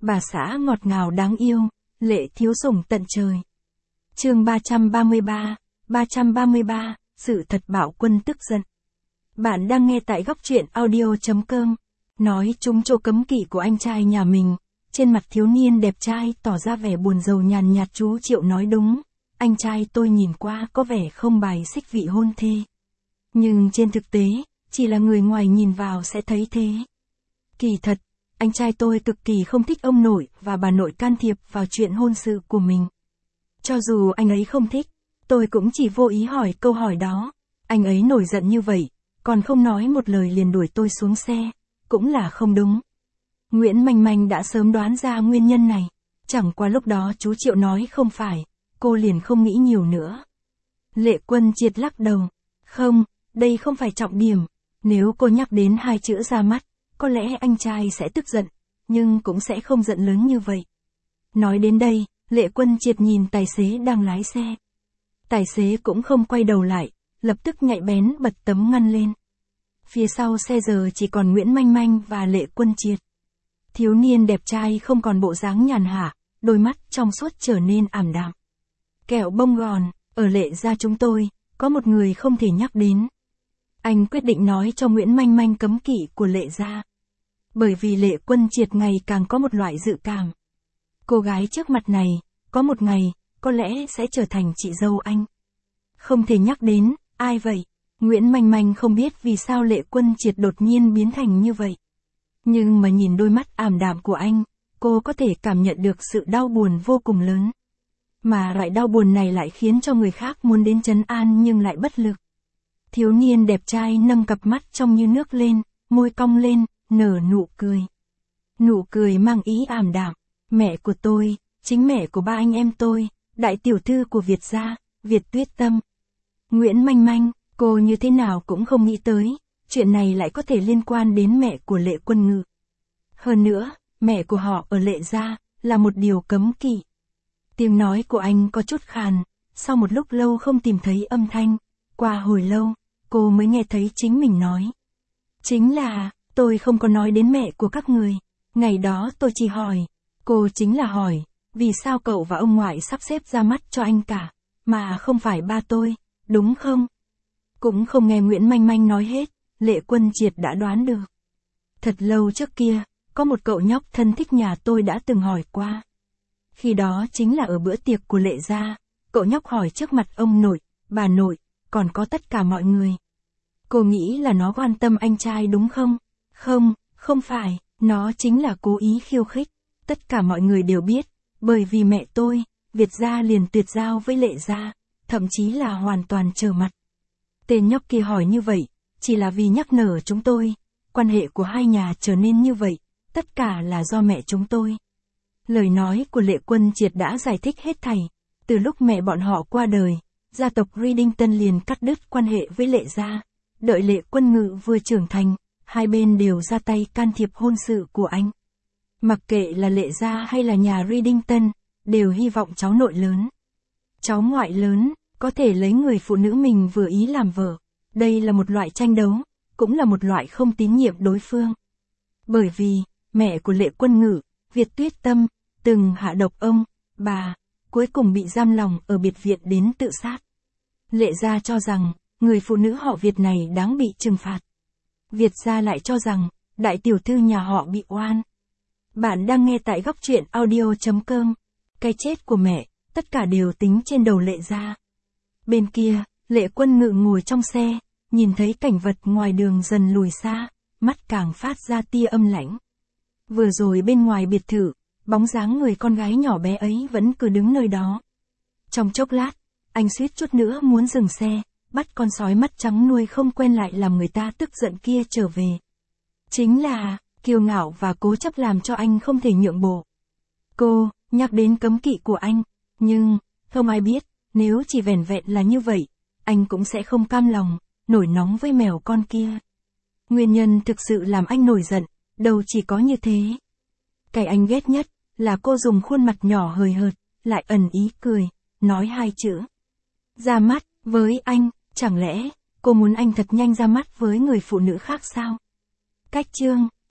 bà xã ngọt ngào đáng yêu, Lệ thiếu sủng tận trời. Chương 333, sự thật bạo quân tức giận. Bạn đang nghe tại góc truyện audio.com. Nói trúng chỗ cấm kỵ của anh trai nhà mình, trên mặt thiếu niên đẹp trai tỏ ra vẻ buồn rầu nhàn nhạt. Chú Triệu nói đúng, anh trai tôi nhìn qua có vẻ không bài xích vị hôn thê. Nhưng trên thực tế, chỉ là người ngoài nhìn vào sẽ thấy thế. Kỳ thật, anh trai tôi cực kỳ không thích ông nội và bà nội can thiệp vào chuyện hôn sự của mình. Cho dù anh ấy không thích, tôi cũng chỉ vô ý hỏi câu hỏi đó. Anh ấy nổi giận như vậy, còn không nói một lời liền đuổi tôi xuống xe, cũng là không đúng. Nguyễn Manh Manh đã sớm đoán ra nguyên nhân này, chẳng qua lúc đó chú Triệu nói không phải, cô liền không nghĩ nhiều nữa. Lệ Quân Triệt lắc đầu, không, đây không phải trọng điểm, nếu cô nhắc đến hai chữ ra mắt, có lẽ anh trai sẽ tức giận, nhưng cũng sẽ không giận lớn như vậy. Nói đến đây, Lệ Quân Triệt nhìn tài xế đang lái xe. Tài xế cũng không quay đầu lại, lập tức nhạy bén bật tấm ngăn lên. Phía sau xe giờ chỉ còn Nguyễn Manh Manh và Lệ Quân Triệt. Thiếu niên đẹp trai không còn bộ dáng nhàn hạ, đôi mắt trong suốt trở nên ảm đạm. Kẹo bông gòn, ở Lệ gia chúng tôi, có một người không thể nhắc đến. Anh quyết định nói cho Nguyễn Manh Manh cấm kỵ của Lệ gia. Bởi vì Lệ Quân Triệt ngày càng có một loại dự cảm. Cô gái trước mặt này, có một ngày, có lẽ sẽ trở thành chị dâu anh. Không thể nhắc đến, ai vậy? Nguyễn Manh Manh không biết vì sao Lệ Quân Triệt đột nhiên biến thành như vậy. Nhưng mà nhìn đôi mắt ảm đạm của anh, cô có thể cảm nhận được sự đau buồn vô cùng lớn. Mà loại đau buồn này lại khiến cho người khác muốn đến trấn an nhưng lại bất lực. Thiếu niên đẹp trai nâng cặp mắt trong như nước lên, môi cong lên, nở nụ cười. Nụ cười mang ý ảm đạm. Mẹ của tôi, chính mẹ của ba anh em tôi, đại tiểu thư của Việt gia, Việt Tuyết Tâm. Nguyễn Manh Manh, cô như thế nào cũng không nghĩ tới, chuyện này lại có thể liên quan đến mẹ của Lệ Quân Ngự. Hơn nữa, mẹ của họ ở Lệ gia, là một điều cấm kỵ. Tiếng nói của anh có chút khàn, sau một lúc lâu không tìm thấy âm thanh, qua hồi lâu, cô mới nghe thấy chính mình nói. Chính là, tôi không có nói đến mẹ của các người, ngày đó tôi chỉ hỏi, cô chính là hỏi, vì sao cậu và ông ngoại sắp xếp ra mắt cho anh cả, mà không phải ba tôi, đúng không? Cũng không nghe Nguyễn Manh Manh nói hết, Lệ Quân Triệt đã đoán được. Thật lâu trước kia, có một cậu nhóc thân thích nhà tôi đã từng hỏi qua. Khi đó chính là ở bữa tiệc của Lệ gia, cậu nhóc hỏi trước mặt ông nội, bà nội, còn có tất cả mọi người. Cô nghĩ là nó quan tâm anh trai đúng không? Không, không phải, nó chính là cố ý khiêu khích. Tất cả mọi người đều biết, bởi vì mẹ tôi, Việt gia liền tuyệt giao với Lệ gia, thậm chí là hoàn toàn trở mặt. Tên nhóc kia hỏi như vậy, chỉ là vì nhắc nhở chúng tôi, quan hệ của hai nhà trở nên như vậy, tất cả là do mẹ chúng tôi. Lời nói của Lệ Quân Triệt đã giải thích hết thảy. Từ lúc mẹ bọn họ qua đời, gia tộc Ridington liền cắt đứt quan hệ với Lệ gia. Đợi Lệ Quân Ngự vừa trưởng thành, hai bên đều ra tay can thiệp hôn sự của anh. Mặc kệ là Lệ gia hay là nhà Ridington, đều hy vọng cháu nội lớn, cháu ngoại lớn, có thể lấy người phụ nữ mình vừa ý làm vợ. Đây là một loại tranh đấu, cũng là một loại không tín nhiệm đối phương. Bởi vì, mẹ của Lệ Quân Ngự, Việt Tuyết Tâm, từng hạ độc ông, bà, cuối cùng bị giam lòng ở biệt viện đến tự sát. Lệ gia cho rằng, người phụ nữ họ Việt này đáng bị trừng phạt. Việt gia lại cho rằng, đại tiểu thư nhà họ bị oan. Bạn đang nghe tại góc truyện audio.com. Cái chết của mẹ, tất cả đều tính trên đầu Lệ gia. Bên kia, Lệ Quân Ngự ngồi trong xe, nhìn thấy cảnh vật ngoài đường dần lùi xa, mắt càng phát ra tia âm lãnh. Vừa rồi bên ngoài biệt thự, bóng dáng người con gái nhỏ bé ấy vẫn cứ đứng nơi đó. Trong chốc lát, anh suýt chút nữa muốn dừng xe, bắt con sói mắt trắng nuôi không quen lại làm người ta tức giận kia trở về. Chính là, kiêu ngạo và cố chấp làm cho anh không thể nhượng bộ. Cô, nhắc đến cấm kỵ của anh, nhưng, không ai biết, nếu chỉ vẻn vẹn là như vậy, anh cũng sẽ không cam lòng, nổi nóng với mèo con kia. Nguyên nhân thực sự làm anh nổi giận, đâu chỉ có như thế. Cái anh ghét nhất, là cô dùng khuôn mặt nhỏ hời hợt, lại ẩn ý cười, nói hai chữ. Ra mắt, với anh, chẳng lẽ, cô muốn anh thật nhanh ra mắt với người phụ nữ khác sao? Cách chương